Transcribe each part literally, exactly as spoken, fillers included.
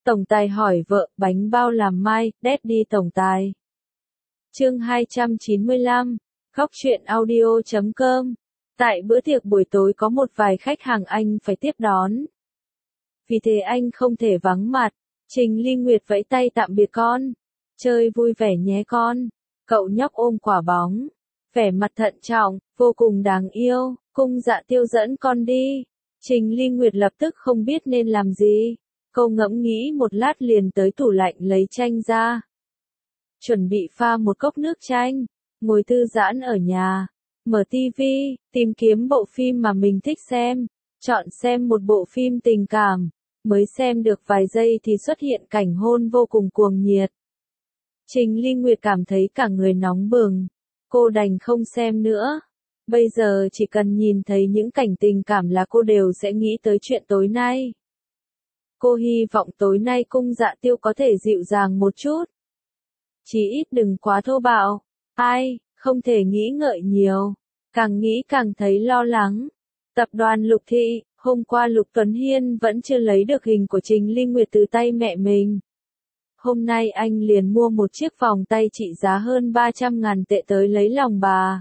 Tổng tài hỏi vợ, bánh bao làm mai, Daddy tổng tài. Chương hai trăm chín mươi lăm, Khóc chuyện audio chấm com. Tại bữa tiệc buổi tối có một vài khách hàng anh phải tiếp đón. Vì thế anh không thể vắng mặt. Trình Ly Nguyệt vẫy tay tạm biệt con. Chơi vui vẻ nhé con. Cậu nhóc ôm quả bóng. Vẻ mặt thận trọng, vô cùng đáng yêu. Cung Dạ Tiêu dẫn con đi. Trình Ly Nguyệt lập tức không biết nên làm gì. Cô ngẫm nghĩ một lát liền tới tủ lạnh lấy chanh ra. Chuẩn bị pha một cốc nước chanh. Ngồi thư giãn ở nhà. Mở tivi, tìm kiếm bộ phim mà mình thích xem. Chọn xem một bộ phim tình cảm. Mới xem được vài giây thì xuất hiện cảnh hôn vô cùng cuồng nhiệt. Trình Ly Nguyệt cảm thấy cả người nóng bừng. Cô đành không xem nữa. Bây giờ chỉ cần nhìn thấy những cảnh tình cảm là cô đều sẽ nghĩ tới chuyện tối nay. Cô hy vọng tối nay Cung Dạ Tiêu có thể dịu dàng một chút. Chỉ ít đừng quá thô bạo. Ai, không thể nghĩ ngợi nhiều. Càng nghĩ càng thấy lo lắng. Tập đoàn Lục Thị, hôm qua Lục Tuấn Hiên vẫn chưa lấy được hình của Trình Ly Nguyệt từ tay mẹ mình. Hôm nay anh liền mua một chiếc vòng tay trị giá hơn ba trăm ngàn tệ tới lấy lòng bà.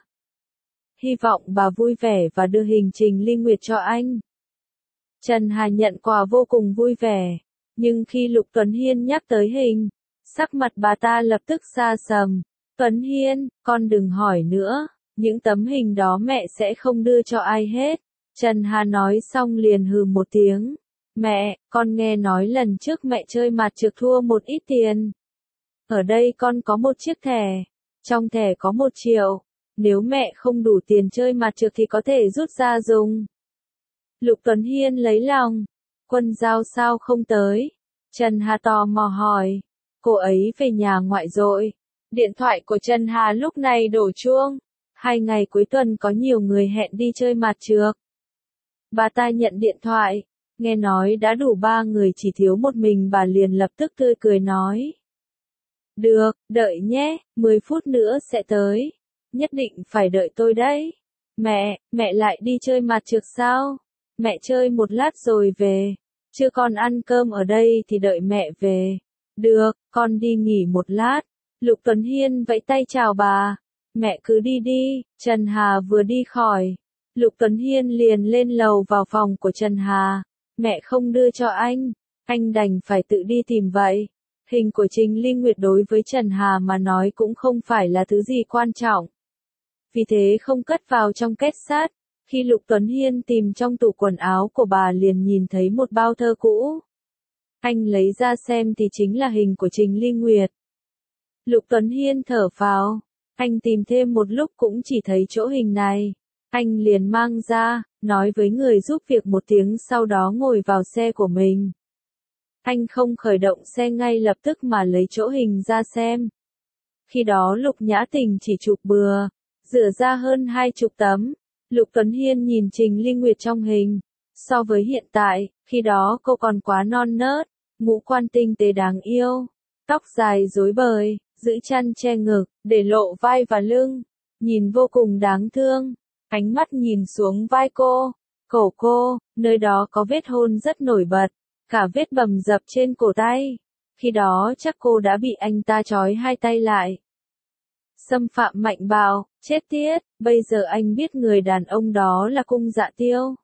Hy vọng bà vui vẻ và đưa hình Trình Ly Nguyệt cho anh. Trần Hà nhận quà vô cùng vui vẻ. Nhưng khi Lục Tuấn Hiên nhắc tới hình, sắc mặt bà ta lập tức xa sầm. Tuấn Hiên, con đừng hỏi nữa. Những tấm hình đó mẹ sẽ không đưa cho ai hết. Trần Hà nói xong liền hừ một tiếng. Mẹ, con nghe nói lần trước mẹ chơi mặt trượt thua một ít tiền. Ở đây con có một chiếc thẻ. Trong thẻ có một triệu. Nếu mẹ không đủ tiền chơi mặt trượt thì có thể rút ra dùng. Lục Tuấn Hiên lấy lòng. Quân Giao sao không tới? Trần Hà tò mò hỏi. Cô ấy về nhà ngoại rồi. Điện thoại của Trần Hà lúc này đổ chuông. Hai ngày cuối tuần có nhiều người hẹn đi chơi mặt trượt. Bà ta nhận điện thoại. Nghe nói đã đủ ba người chỉ thiếu một mình, bà liền lập tức tươi cười nói. Được, đợi nhé, mười phút nữa sẽ tới. Nhất định phải đợi tôi đấy. Mẹ, mẹ lại đi chơi mặt trượt sao? Mẹ chơi một lát rồi về. Chưa con ăn cơm ở đây thì đợi mẹ về. Được, con đi nghỉ một lát. Lục Tuấn Hiên vẫy tay chào bà. Mẹ cứ đi đi. Trần Hà vừa đi khỏi. Lục Tuấn Hiên liền lên lầu vào phòng của Trần Hà. Mẹ không đưa cho anh. Anh đành phải tự đi tìm vậy. Hình của Trình Ly Nguyệt đối với Trần Hà mà nói cũng không phải là thứ gì quan trọng. Vì thế không cất vào trong két sắt. Khi Lục Tuấn Hiên tìm trong tủ quần áo của bà liền nhìn thấy một bao thơ cũ. Anh lấy ra xem thì chính là hình của Trình Ly Nguyệt. Lục Tuấn Hiên thở phào. Anh tìm thêm một lúc cũng chỉ thấy chỗ hình này. Anh liền mang ra, nói với người giúp việc một tiếng, sau đó ngồi vào xe của mình. Anh không khởi động xe ngay lập tức mà lấy chỗ hình ra xem. Khi đó Lục Nhã Tình chỉ chụp bừa, rửa ra hơn hai chục tấm. Lục Tuấn Hiên nhìn Trình Ly Nguyệt trong hình. So với hiện tại, khi đó cô còn quá non nớt, ngũ quan tinh tế đáng yêu. Tóc dài rối bời, giữ chăn che ngực, để lộ vai và lưng. Nhìn vô cùng đáng thương. Ánh mắt nhìn xuống vai cô, cổ cô, nơi đó có vết hôn rất nổi bật. Cả vết bầm dập trên cổ tay. Khi đó chắc cô đã bị anh ta trói hai tay lại. Xâm phạm mạnh bạo, chết tiết, bây giờ anh biết người đàn ông đó là Cung Dạ Tiêu.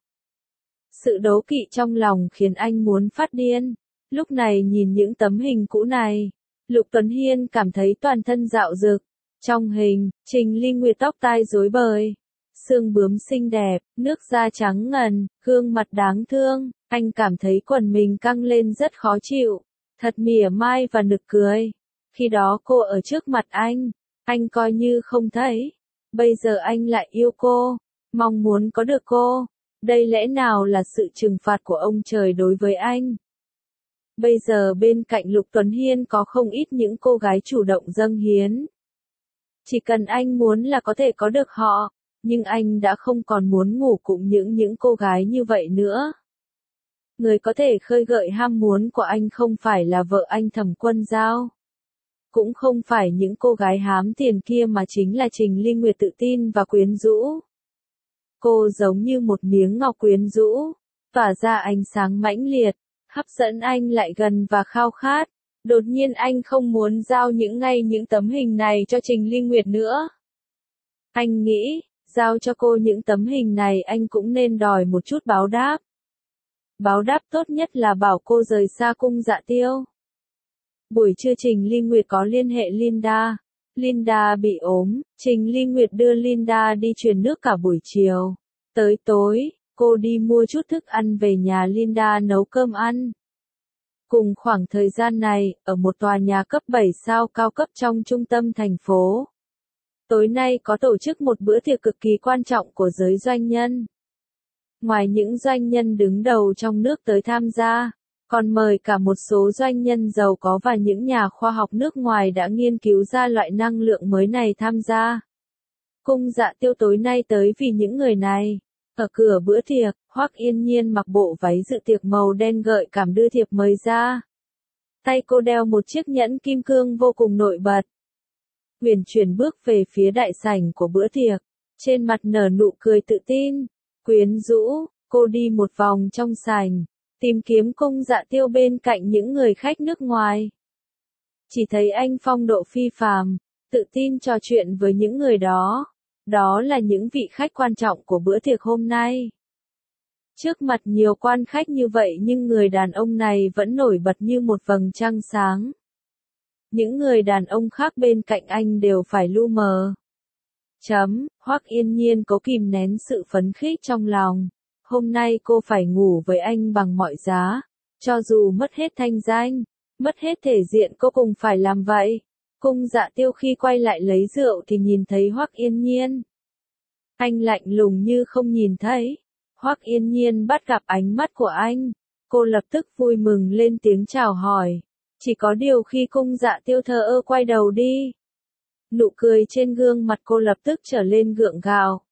Sự đố kỵ trong lòng khiến anh muốn phát điên. Lúc này nhìn những tấm hình cũ này, Lục Tuấn Hiên cảm thấy toàn thân dạo dực. Trong hình, Trình Ly Nguyệt tóc tai rối bời, xương bướm xinh đẹp, nước da trắng ngần, gương mặt đáng thương. Anh cảm thấy quần mình căng lên rất khó chịu, thật mỉa mai và nực cười. Khi đó cô ở trước mặt anh, anh coi như không thấy. Bây giờ anh lại yêu cô, mong muốn có được cô. Đây lẽ nào là sự trừng phạt của ông trời đối với anh? Bây giờ bên cạnh Lục Tuấn Hiên có không ít những cô gái chủ động dâng hiến. Chỉ cần anh muốn là có thể có được họ, nhưng anh đã không còn muốn ngủ cùng những những cô gái như vậy nữa. Người có thể khơi gợi ham muốn của anh không phải là vợ anh Thẩm Quân Giao. Cũng không phải những cô gái hám tiền kia mà chính là Trình Ly Nguyệt tự tin và quyến rũ. Cô giống như một miếng ngọc quyến rũ, tỏa ra ánh sáng mãnh liệt. hấp dẫn anh lại gần và khao khát. Đột nhiên anh không muốn giao những ngay những tấm hình này cho Trình Ly Nguyệt nữa. Anh nghĩ, giao cho cô những tấm hình này anh cũng nên đòi một chút báo đáp. Báo đáp tốt nhất là bảo cô rời xa Cung Dạ Tiêu. Buổi trưa Trình Ly Nguyệt có liên hệ Linda. Linda bị ốm, Trình Ly Nguyệt đưa Linda đi truyền nước cả buổi chiều. Tới tối, cô đi mua chút thức ăn về nhà Linda nấu cơm ăn. Cùng khoảng thời gian này, ở một tòa nhà cấp bảy sao cao cấp trong trung tâm thành phố. Tối nay có tổ chức một bữa tiệc cực kỳ quan trọng của giới doanh nhân. Ngoài những doanh nhân đứng đầu trong nước tới tham gia, còn mời cả một số doanh nhân giàu có và những nhà khoa học nước ngoài đã nghiên cứu ra loại năng lượng mới này tham gia. Cung Dạ Tiêu tối nay tới vì những người này. Ở cửa bữa tiệc, Hoắc Yên Nhiên mặc bộ váy dự tiệc màu đen gợi cảm đưa thiệp mời ra. Tay cô đeo một chiếc nhẫn kim cương vô cùng nổi bật. Huyền chuyển bước về phía đại sảnh của bữa tiệc, trên mặt nở nụ cười tự tin, quyến rũ, cô đi một vòng trong sảnh, tìm kiếm Cung Dạ Tiêu bên cạnh những người khách nước ngoài. Chỉ thấy anh phong độ phi phàm, tự tin trò chuyện với những người đó. Đó là những vị khách quan trọng của bữa tiệc hôm nay. Trước mặt nhiều quan khách như vậy nhưng người đàn ông này vẫn nổi bật như một vầng trăng sáng. Những người đàn ông khác bên cạnh anh đều phải lu mờ. Chấm, Hoắc Yên Nhiên cố kìm nén sự phấn khích trong lòng. Hôm nay cô phải ngủ với anh bằng mọi giá. Cho dù mất hết thanh danh, mất hết thể diện cô cùng phải làm vậy. Cung Dạ Tiêu khi quay lại lấy rượu thì nhìn thấy Hoắc Yên Nhiên. Anh lạnh lùng như không nhìn thấy. Hoắc Yên Nhiên bắt gặp ánh mắt của anh. Cô lập tức vui mừng lên tiếng chào hỏi. Chỉ có điều khi Cung Dạ Tiêu thờ ơ quay đầu đi. Nụ cười trên gương mặt cô lập tức trở lên gượng gạo.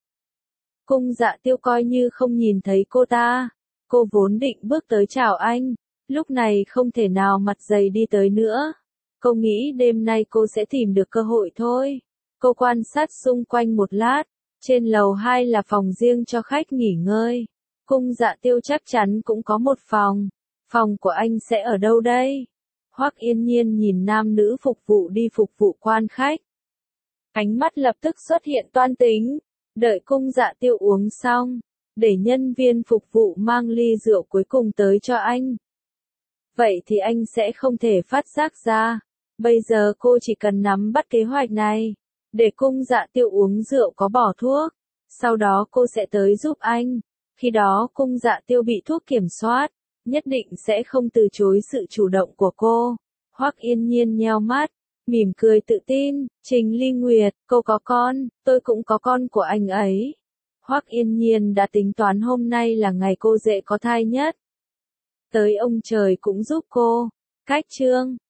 Cung Dạ Tiêu coi như không nhìn thấy cô ta. Cô vốn định bước tới chào anh. Lúc này không thể nào mặt dày đi tới nữa. Cô nghĩ đêm nay cô sẽ tìm được cơ hội thôi. Cô quan sát xung quanh một lát. Trên lầu hai là phòng riêng cho khách nghỉ ngơi. Cung Dạ Tiêu chắc chắn cũng có một phòng. Phòng của anh sẽ ở đâu đây? Hoắc Yên Nhiên nhìn nam nữ phục vụ đi phục vụ quan khách. Ánh mắt lập tức xuất hiện toan tính. Đợi Cung Dạ Tiêu uống xong, để nhân viên phục vụ mang ly rượu cuối cùng tới cho anh. Vậy thì anh sẽ không thể phát giác ra. Bây giờ cô chỉ cần nắm bắt kế hoạch này. Để Cung Dạ Tiêu uống rượu có bỏ thuốc. Sau đó cô sẽ tới giúp anh. Khi đó Cung Dạ Tiêu bị thuốc kiểm soát. Nhất định sẽ không từ chối sự chủ động của cô. Hoắc Yên Nhiên nheo mắt. Mỉm cười tự tin. Trình Ly Nguyệt, cô có con, tôi cũng có con của anh ấy. Hoắc Yên Nhiên đã tính toán hôm nay là ngày cô dễ có thai nhất. Tới ông trời cũng giúp cô. Cách chương